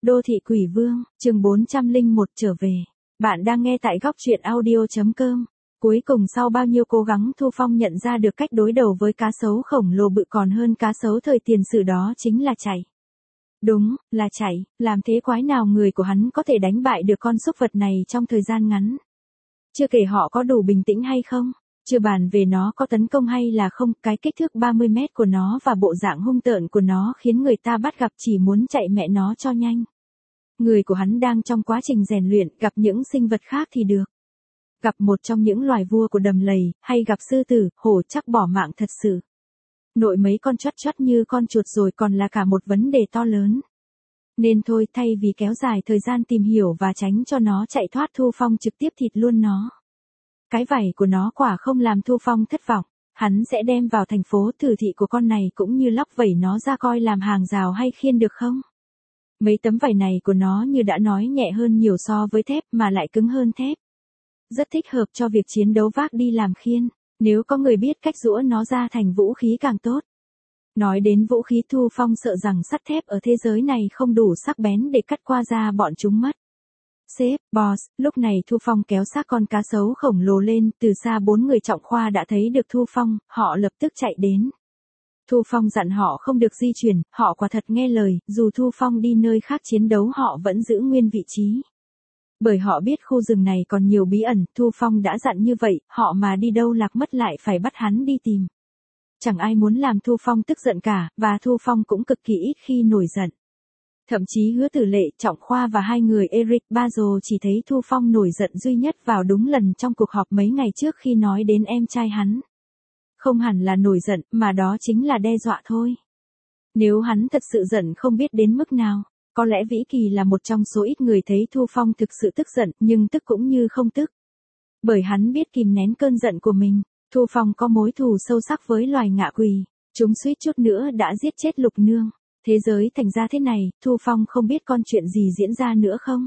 Đô thị quỷ vương, chương 401 trở về. Bạn đang nghe tại góc truyện audio.com. Cuối cùng sau bao nhiêu cố gắng Thu Phong nhận ra được cách đối đầu với cá sấu khổng lồ bự còn hơn cá sấu thời tiền sử, đó chính là chạy. Đúng, là chạy, làm thế quái nào người của hắn có thể đánh bại được con súc vật này trong thời gian ngắn. Chưa kể họ có đủ bình tĩnh hay không, chưa bàn về nó có tấn công hay là không, cái kích thước 30 mét của nó và bộ dạng hung tợn của nó khiến người ta bắt gặp chỉ muốn chạy mẹ nó cho nhanh. Người của hắn đang trong quá trình rèn luyện, gặp những sinh vật khác thì được. Gặp một trong những loài vua của đầm lầy, hay gặp sư tử, hổ chắc bỏ mạng thật sự. Nội mấy con choắt choắt như con chuột rồi còn là cả một vấn đề to lớn. Nên thôi, thay vì kéo dài thời gian tìm hiểu và tránh cho nó chạy thoát, Thu Phong trực tiếp thịt luôn nó. Cái vảy của nó quả không làm Thu Phong thất vọng. Hắn sẽ đem vào thành phố thử thị của con này cũng như lóc vảy nó ra coi làm hàng rào hay khiên được không. Mấy tấm vảy này của nó như đã nói nhẹ hơn nhiều so với thép mà lại cứng hơn thép. Rất thích hợp cho việc chiến đấu vác đi làm khiên, nếu có người biết cách giũa nó ra thành vũ khí càng tốt. Nói đến vũ khí, Thu Phong sợ rằng sắt thép ở thế giới này không đủ sắc bén để cắt qua da bọn chúng mất. Sếp, boss, lúc này Thu Phong kéo xác con cá sấu khổng lồ lên, từ xa 4 người trọng khoa đã thấy được Thu Phong, họ lập tức chạy đến. Thu Phong dặn họ không được di chuyển, họ quả thật nghe lời, dù Thu Phong đi nơi khác chiến đấu họ vẫn giữ nguyên vị trí. Bởi họ biết khu rừng này còn nhiều bí ẩn, Thu Phong đã dặn như vậy, họ mà đi đâu lạc mất lại phải bắt hắn đi tìm. Chẳng ai muốn làm Thu Phong tức giận cả, và Thu Phong cũng cực kỳ ít khi nổi giận. Thậm chí Hứa Tử Lệ, Trọng Khoa và hai người Eric Bazo chỉ thấy Thu Phong nổi giận duy nhất vào đúng lần trong cuộc họp mấy ngày trước khi nói đến em trai hắn. Không hẳn là nổi giận, mà đó chính là đe dọa thôi. Nếu hắn thật sự giận không biết đến mức nào, có lẽ Vĩ Kỳ là một trong số ít người thấy Thu Phong thực sự tức giận, nhưng tức cũng như không tức. Bởi hắn biết kìm nén cơn giận của mình, Thu Phong có mối thù sâu sắc với loài ngạ quỷ, chúng suýt chút nữa đã giết chết Lục Nương. Thế giới thành ra thế này, Thu Phong không biết con chuyện gì diễn ra nữa không?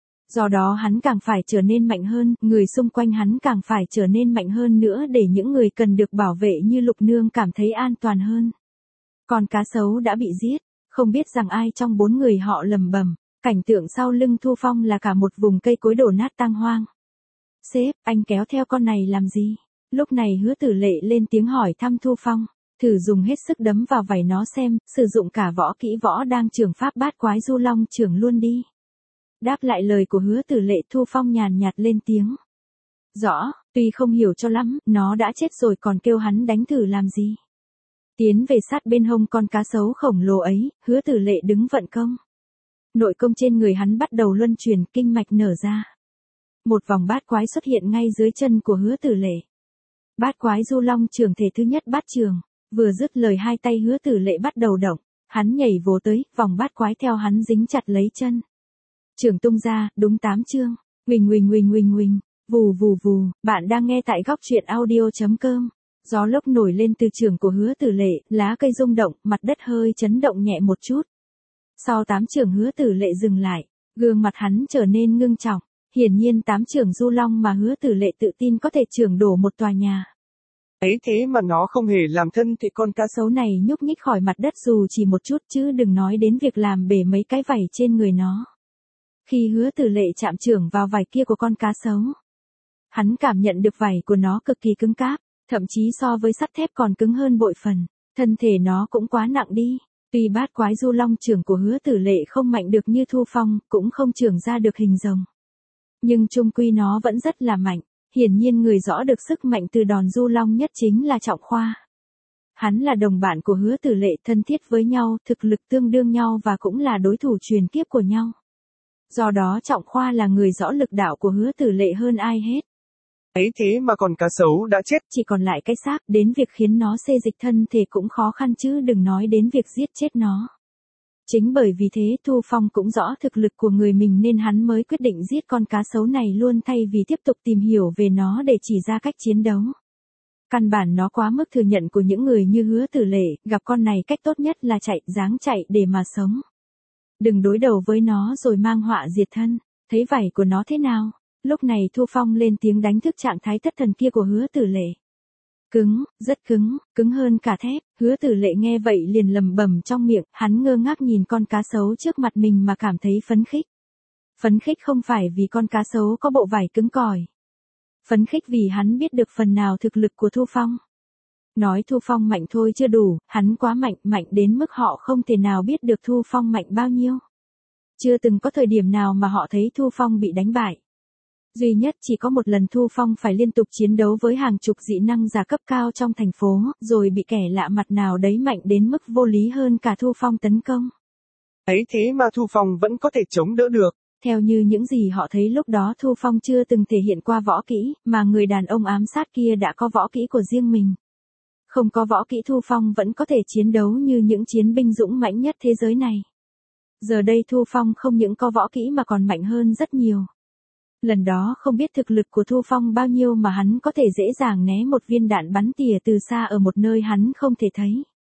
Do đó hắn càng phải trở nên mạnh hơn, người xung quanh hắn càng phải trở nên mạnh hơn nữa để những người cần được bảo vệ như Lục Nương cảm thấy an toàn hơn. Còn cá sấu đã bị giết, không biết rằng ai trong 4 người họ lầm bầm, cảnh tượng sau lưng Thu Phong là cả một vùng cây cối đổ nát tang hoang. Sếp, anh kéo theo con này làm gì? Lúc này Hứa Tử Lệ lên tiếng hỏi thăm Thu Phong. Thử dùng hết sức đấm vào vảy nó xem, sử dụng cả võ kỹ võ đang trưởng pháp bát quái du long trưởng luôn đi. Đáp lại lời của Hứa Tử Lệ, Thu Phong nhàn nhạt lên tiếng. Rõ, tuy không hiểu cho lắm, nó đã chết rồi còn kêu hắn đánh thử làm gì. Tiến về sát bên hông con cá sấu khổng lồ ấy, Hứa Tử Lệ đứng vận công. Nội công trên người hắn bắt đầu luân chuyển, kinh mạch nở ra. Một vòng bát quái xuất hiện ngay dưới chân của Hứa Tử Lệ. Bát quái du long trưởng thể thứ nhất bát trường. Vừa dứt lời hai tay Hứa Tử Lệ bắt đầu động, hắn nhảy vồ tới, vòng bát quái theo hắn dính chặt lấy chân. Trường tung ra, đúng 8 chương, huỳnh huỳnh huỳnh huỳnh huỳnh, vù vù vù, bạn đang nghe tại góc truyện audio.com. Gió lốc nổi lên từ trường của Hứa Tử Lệ, lá cây rung động, mặt đất hơi chấn động nhẹ một chút. Sau 8 trường Hứa Tử Lệ dừng lại, gương mặt hắn trở nên ngưng trọng, hiển nhiên 8 trường du long mà Hứa Tử Lệ tự tin có thể chưởng đổ một tòa nhà. Ấy thế mà nó không hề làm thân thì con cá sấu này nhúc nhích khỏi mặt đất dù chỉ một chút, chứ đừng nói đến việc làm bể mấy cái vảy trên người nó. Khi Hứa Tử Lệ chạm chưởng vào vảy kia của con cá sấu, hắn cảm nhận được vảy của nó cực kỳ cứng cáp, thậm chí so với sắt thép còn cứng hơn bội phần, thân thể nó cũng quá nặng đi. Tuy bát quái du long trưởng của Hứa Tử Lệ không mạnh được như Thu Phong, cũng không trưởng ra được hình rồng, nhưng chung quy nó vẫn rất là mạnh. Hiển nhiên người rõ được sức mạnh từ đòn du long nhất chính là Trọng Khoa. Hắn là đồng bạn của Hứa Tử Lệ, thân thiết với nhau, thực lực tương đương nhau và cũng là đối thủ truyền kiếp của nhau. Do đó Trọng Khoa là người rõ lực đạo của Hứa Tử Lệ hơn ai hết. Ấy thế mà còn cá sấu đã chết. Chỉ còn lại cái xác, đến việc khiến nó xê dịch thân thể cũng khó khăn chứ đừng nói đến việc giết chết nó. Chính bởi vì thế Thu Phong cũng rõ thực lực của người mình nên hắn mới quyết định giết con cá sấu này luôn thay vì tiếp tục tìm hiểu về nó để chỉ ra cách chiến đấu. Căn bản nó quá mức thừa nhận của những người như Hứa Tử Lệ, gặp con này cách tốt nhất là chạy, ráng chạy để mà sống. Đừng đối đầu với nó rồi mang họa diệt thân. Thấy vảy của nó thế nào? Lúc này Thu Phong lên tiếng đánh thức trạng thái thất thần kia của Hứa Tử Lệ. Cứng, rất cứng, cứng hơn cả thép. Hứa Tử Lệ nghe vậy liền lẩm bẩm trong miệng, hắn ngơ ngác nhìn con cá sấu trước mặt mình mà cảm thấy phấn khích. Phấn khích không phải vì con cá sấu có bộ vảy cứng cỏi. Phấn khích vì hắn biết được phần nào thực lực của Thu Phong. Nói Thu Phong mạnh thôi chưa đủ, hắn quá mạnh, mạnh đến mức họ không thể nào biết được Thu Phong mạnh bao nhiêu. Chưa từng có thời điểm nào mà họ thấy Thu Phong bị đánh bại. Duy nhất chỉ có một lần Thu Phong phải liên tục chiến đấu với hàng chục dị năng giả cấp cao trong thành phố, rồi bị kẻ lạ mặt nào đấy mạnh đến mức vô lý hơn cả Thu Phong tấn công. Ấy thế mà Thu Phong vẫn có thể chống đỡ được. Theo như những gì họ thấy lúc đó Thu Phong chưa từng thể hiện qua võ kỹ, mà người đàn ông ám sát kia đã có võ kỹ của riêng mình. Không có võ kỹ Thu Phong vẫn có thể chiến đấu như những chiến binh dũng mãnh nhất thế giới này. Giờ đây Thu Phong không những có võ kỹ mà còn mạnh hơn rất nhiều. Lần đó không biết thực lực của Thu Phong bao nhiêu mà hắn có thể dễ dàng né một viên đạn bắn tỉa từ xa ở một nơi hắn không thể thấy.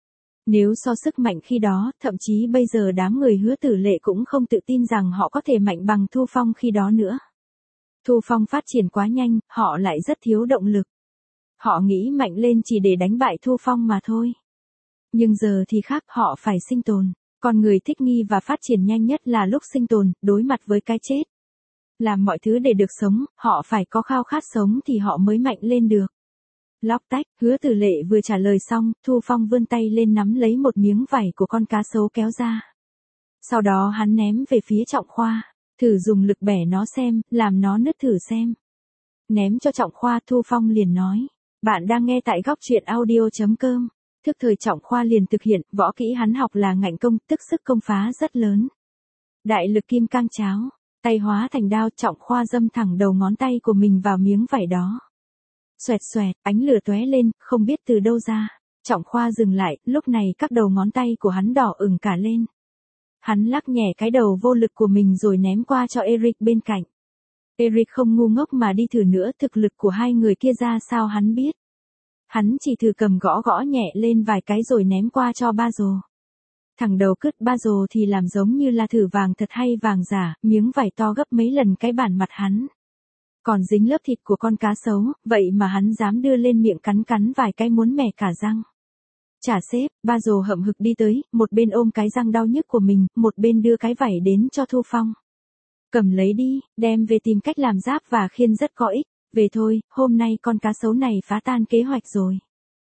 Nếu so sức mạnh khi đó, thậm chí bây giờ đám người Hứa Tử Lệ cũng không tự tin rằng họ có thể mạnh bằng Thu Phong khi đó nữa. Thu Phong phát triển quá nhanh, họ lại rất thiếu động lực. Họ nghĩ mạnh lên chỉ để đánh bại Thu Phong mà thôi. Nhưng giờ thì khác, họ phải sinh tồn. Con người thích nghi và phát triển nhanh nhất là lúc sinh tồn, đối mặt với cái chết. Làm mọi thứ để được sống, họ phải có khao khát sống thì họ mới mạnh lên được. Lóc tách, Hứa Tử Lệ vừa trả lời xong, Thu Phong vươn tay lên nắm lấy một miếng vảy của con cá sấu kéo ra. Sau đó hắn ném về phía Trọng Khoa, thử dùng lực bẻ nó xem, làm nó nứt thử xem. Ném cho Trọng Khoa, Thu Phong liền nói, bạn đang nghe tại góc truyện audio.com. Thức thời Trọng Khoa liền thực hiện, võ kỹ hắn học là ngạnh công, tức sức công phá rất lớn. Đại lực kim cang cháo, tay hóa thành đao, Trọng Khoa đâm thẳng đầu ngón tay của mình vào miếng vảy đó. Xoẹt xoẹt, ánh lửa tóe lên, không biết từ đâu ra. Trọng Khoa dừng lại, lúc này các đầu ngón tay của hắn đỏ ửng cả lên. Hắn lắc nhẹ cái đầu vô lực của mình rồi ném qua cho Eric bên cạnh. Eric không ngu ngốc mà đi thử nữa, thực lực của hai người kia ra sao hắn biết. Hắn chỉ thử cầm gõ gõ nhẹ lên vài cái rồi ném qua cho Basil. Thằng đầu cứt Basil thì làm giống như là thử vàng thật hay vàng giả, miếng vảy to gấp mấy lần cái bản mặt hắn. Còn dính lớp thịt của con cá sấu, vậy mà hắn dám đưa lên miệng cắn cắn vài cái muốn mẻ cả răng. Chả sếp, Basil hậm hực đi tới, một bên ôm cái răng đau nhức của mình, một bên đưa cái vảy đến cho Thu Phong. Cầm lấy đi, đem về tìm cách làm giáp và khiên rất có ích. Về thôi, hôm nay con cá sấu này phá tan kế hoạch rồi.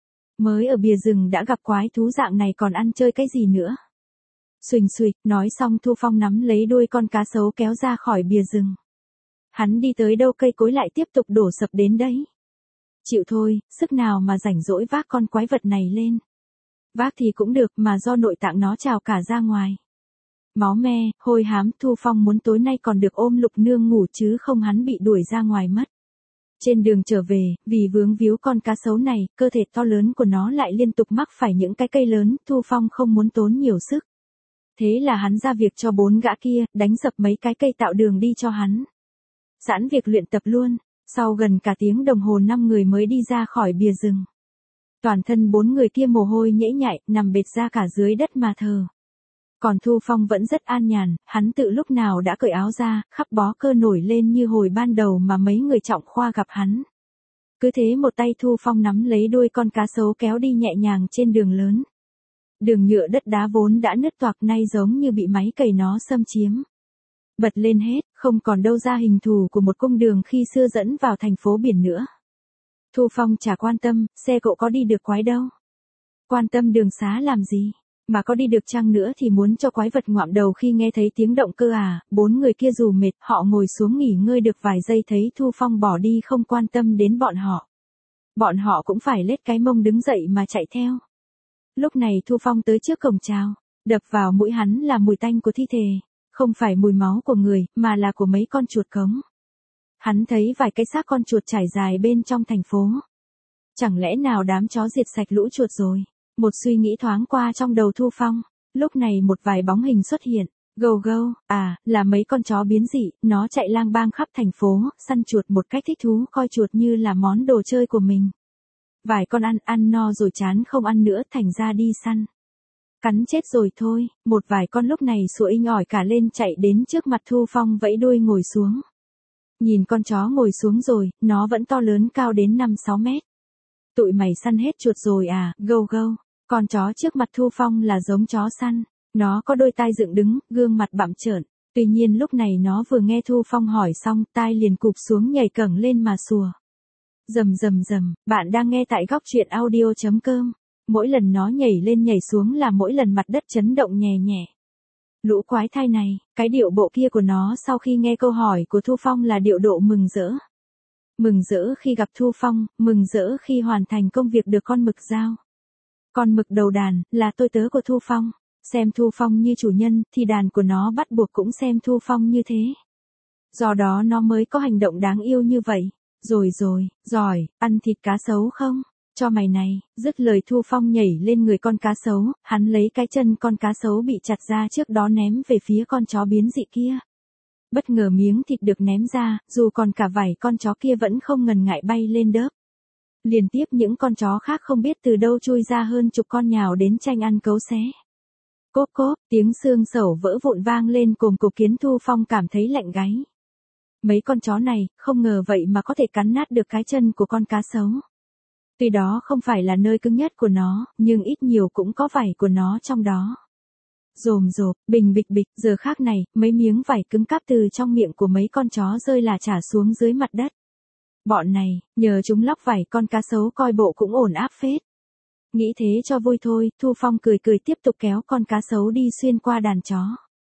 Mới ở bìa rừng đã gặp quái thú dạng này còn ăn chơi cái gì nữa. Xuỳnh xuỳch, nói xong Thu Phong nắm lấy đuôi con cá sấu kéo ra khỏi bìa rừng. Hắn đi tới đâu cây cối lại tiếp tục đổ sập đến đấy. Chịu thôi, sức nào mà rảnh rỗi vác con quái vật này lên. Vác thì cũng được mà do nội tạng nó trào cả ra ngoài. Máu me, hôi hám, Thu Phong muốn tối nay còn được ôm Lục Nương ngủ chứ không hắn bị đuổi ra ngoài mất. Trên đường trở về, vì vướng víu con cá sấu này, cơ thể to lớn của nó lại liên tục mắc phải những cái cây lớn, Thu Phong không muốn tốn nhiều sức. Thế là hắn ra việc cho 4 gã kia, đánh sập mấy cái cây tạo đường đi cho hắn. Sẵn việc luyện tập luôn, sau gần cả tiếng đồng hồ 5 người mới đi ra khỏi bìa rừng. Toàn thân 4 người kia mồ hôi nhễ nhại, nằm bệt ra cả dưới đất mà thờ. Còn Thu Phong vẫn rất an nhàn, hắn tự lúc nào đã cởi áo ra, khắp bó cơ nổi lên như hồi ban đầu mà mấy người Trọng Khoa gặp hắn. Cứ thế một tay Thu Phong nắm lấy đuôi con cá sấu kéo đi nhẹ nhàng trên đường lớn. Đường nhựa đất đá vốn đã nứt toạc nay giống như bị máy cày nó xâm chiếm. Bật lên hết, không còn đâu ra hình thù của một cung đường khi xưa dẫn vào thành phố biển nữa. Thu Phong chả quan tâm, xe cộ có đi được quái đâu. Quan tâm đường xá làm gì? Mà có đi được chăng nữa thì muốn cho quái vật ngoạm đầu khi nghe thấy tiếng động cơ à. 4 người kia dù mệt, họ ngồi xuống nghỉ ngơi được vài giây thấy Thu Phong bỏ đi không quan tâm đến bọn họ. Bọn họ cũng phải lết cái mông đứng dậy mà chạy theo. Lúc này Thu Phong tới trước cổng chào, đập vào mũi hắn là mùi tanh của thi thể, không phải mùi máu của người, mà là của mấy con chuột cống. Hắn thấy vài cái xác con chuột trải dài bên trong thành phố. Chẳng lẽ nào đám chó diệt sạch lũ chuột rồi? Một suy nghĩ thoáng qua trong đầu Thu Phong, lúc này một vài bóng hình xuất hiện, gâu gâu, là mấy con chó biến dị, nó chạy lang bang khắp thành phố, săn chuột một cách thích thú, coi chuột như là món đồ chơi của mình. Vài con ăn no rồi chán không ăn nữa thành ra đi săn. Cắn chết rồi thôi, một vài con lúc này sủa inh ỏi cả lên chạy đến trước mặt Thu Phong vẫy đuôi ngồi xuống. Nhìn con chó ngồi xuống rồi, nó vẫn to lớn cao đến 5-6 mét. Tụi mày săn hết chuột rồi à, gâu gâu. Con chó trước mặt Thu Phong là giống chó săn. Nó có đôi tai dựng đứng, gương mặt bặm trợn. Tuy nhiên lúc này nó vừa nghe Thu Phong hỏi xong, tai liền cụp xuống nhảy cẫng lên mà sủa. Rầm rầm rầm, bạn đang nghe tại góc truyện audio.com. Mỗi lần nó nhảy lên nhảy xuống là mỗi lần mặt đất chấn động nhẹ nhẹ. Lũ quái thai này, cái điệu bộ kia của nó sau khi nghe câu hỏi của Thu Phong là điệu độ mừng rỡ. Mừng rỡ khi gặp Thu Phong, mừng rỡ khi hoàn thành công việc được con mực giao. Con mực đầu đàn, là tôi tớ của Thu Phong. Xem Thu Phong như chủ nhân, thì đàn của nó bắt buộc cũng xem Thu Phong như thế. Do đó nó mới có hành động đáng yêu như vậy. Rồi, giỏi, ăn thịt cá sấu không? Cho mày này, dứt lời Thu Phong nhảy lên người con cá sấu, hắn lấy cái chân con cá sấu bị chặt ra trước đó ném về phía con chó biến dị kia. Bất ngờ miếng thịt được ném ra, dù còn cả vảy con chó kia vẫn không ngần ngại bay lên đớp. Liên tiếp những con chó khác không biết từ đâu chui ra hơn chục con nhào đến tranh ăn cấu xé. Cốp cốp, tiếng xương sẩu vỡ vụn vang lên cồm cộp khiến Thu Phong cảm thấy lạnh gáy. Mấy con chó này, không ngờ vậy mà có thể cắn nát được cái chân của con cá sấu. Tuy đó không phải là nơi cứng nhất của nó, nhưng ít nhiều cũng có vảy của nó trong đó. Rồm rộp, bình bịch bịch, giờ khác này, mấy miếng vảy cứng cáp từ trong miệng của mấy con chó rơi là trả xuống dưới mặt đất. Bọn này, nhờ chúng lóc vảy con cá sấu coi bộ cũng ổn áp phết. Nghĩ thế cho vui thôi, Thu Phong cười cười tiếp tục kéo con cá sấu đi xuyên qua đàn chó.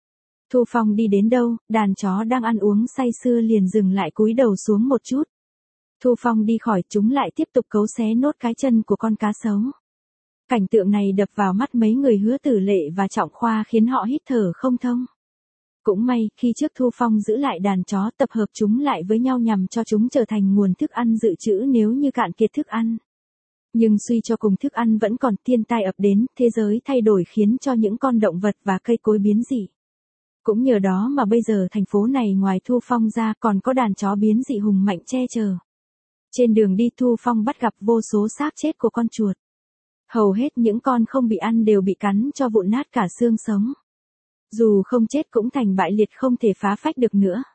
Thu Phong đi đến đâu, đàn chó đang ăn uống say sưa liền dừng lại cúi đầu xuống một chút. Thu Phong đi khỏi chúng lại tiếp tục cấu xé nốt cái chân của con cá sấu. Cảnh tượng này đập vào mắt mấy người Hứa Tử Lệ và Trọng Khoa khiến họ hít thở không thông. Cũng may, khi trước Thu Phong giữ lại đàn chó tập hợp chúng lại với nhau nhằm cho chúng trở thành nguồn thức ăn dự trữ nếu như cạn kiệt thức ăn. Nhưng suy cho cùng thức ăn vẫn còn, thiên tai ập đến, thế giới thay đổi khiến cho những con động vật và cây cối biến dị. Cũng nhờ đó mà bây giờ thành phố này ngoài Thu Phong ra còn có đàn chó biến dị hùng mạnh che chở. Trên đường đi Thu Phong bắt gặp vô số xác chết của con chuột. Hầu hết những con không bị ăn đều bị cắn cho vụn nát cả xương sống. Dù không chết cũng thành bại liệt không thể phá phách được nữa.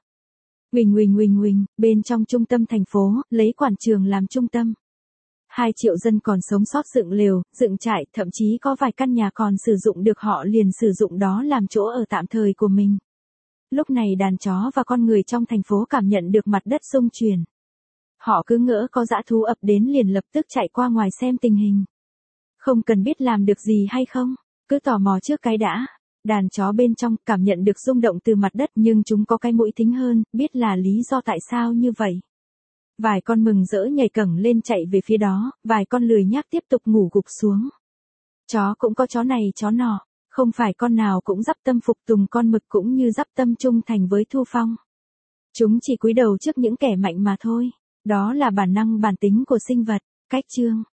Huỳnh, bên trong trung tâm thành phố, lấy quảng trường làm trung tâm. 2 triệu dân còn sống sót dựng lều, dựng trại, thậm chí có vài căn nhà còn sử dụng được họ liền sử dụng đó làm chỗ ở tạm thời của mình. Lúc này đàn chó và con người trong thành phố cảm nhận được mặt đất xung chuyển. Họ cứ ngỡ có dã thú ập đến liền lập tức chạy qua ngoài xem tình hình. Không cần biết làm được gì hay không, cứ tò mò trước cái đã. Đàn chó bên trong cảm nhận được rung động từ mặt đất nhưng chúng có cái mũi thính hơn, biết là lý do tại sao như vậy. Vài con mừng rỡ nhảy cẫng lên chạy về phía đó, vài con lười nhác tiếp tục ngủ gục xuống. Chó cũng có chó này chó nọ, không phải con nào cũng dắp tâm phục tùng con mực cũng như dắp tâm trung thành với Thu Phong. Chúng chỉ cúi đầu trước những kẻ mạnh mà thôi, đó là bản năng bản tính của sinh vật. Cách chương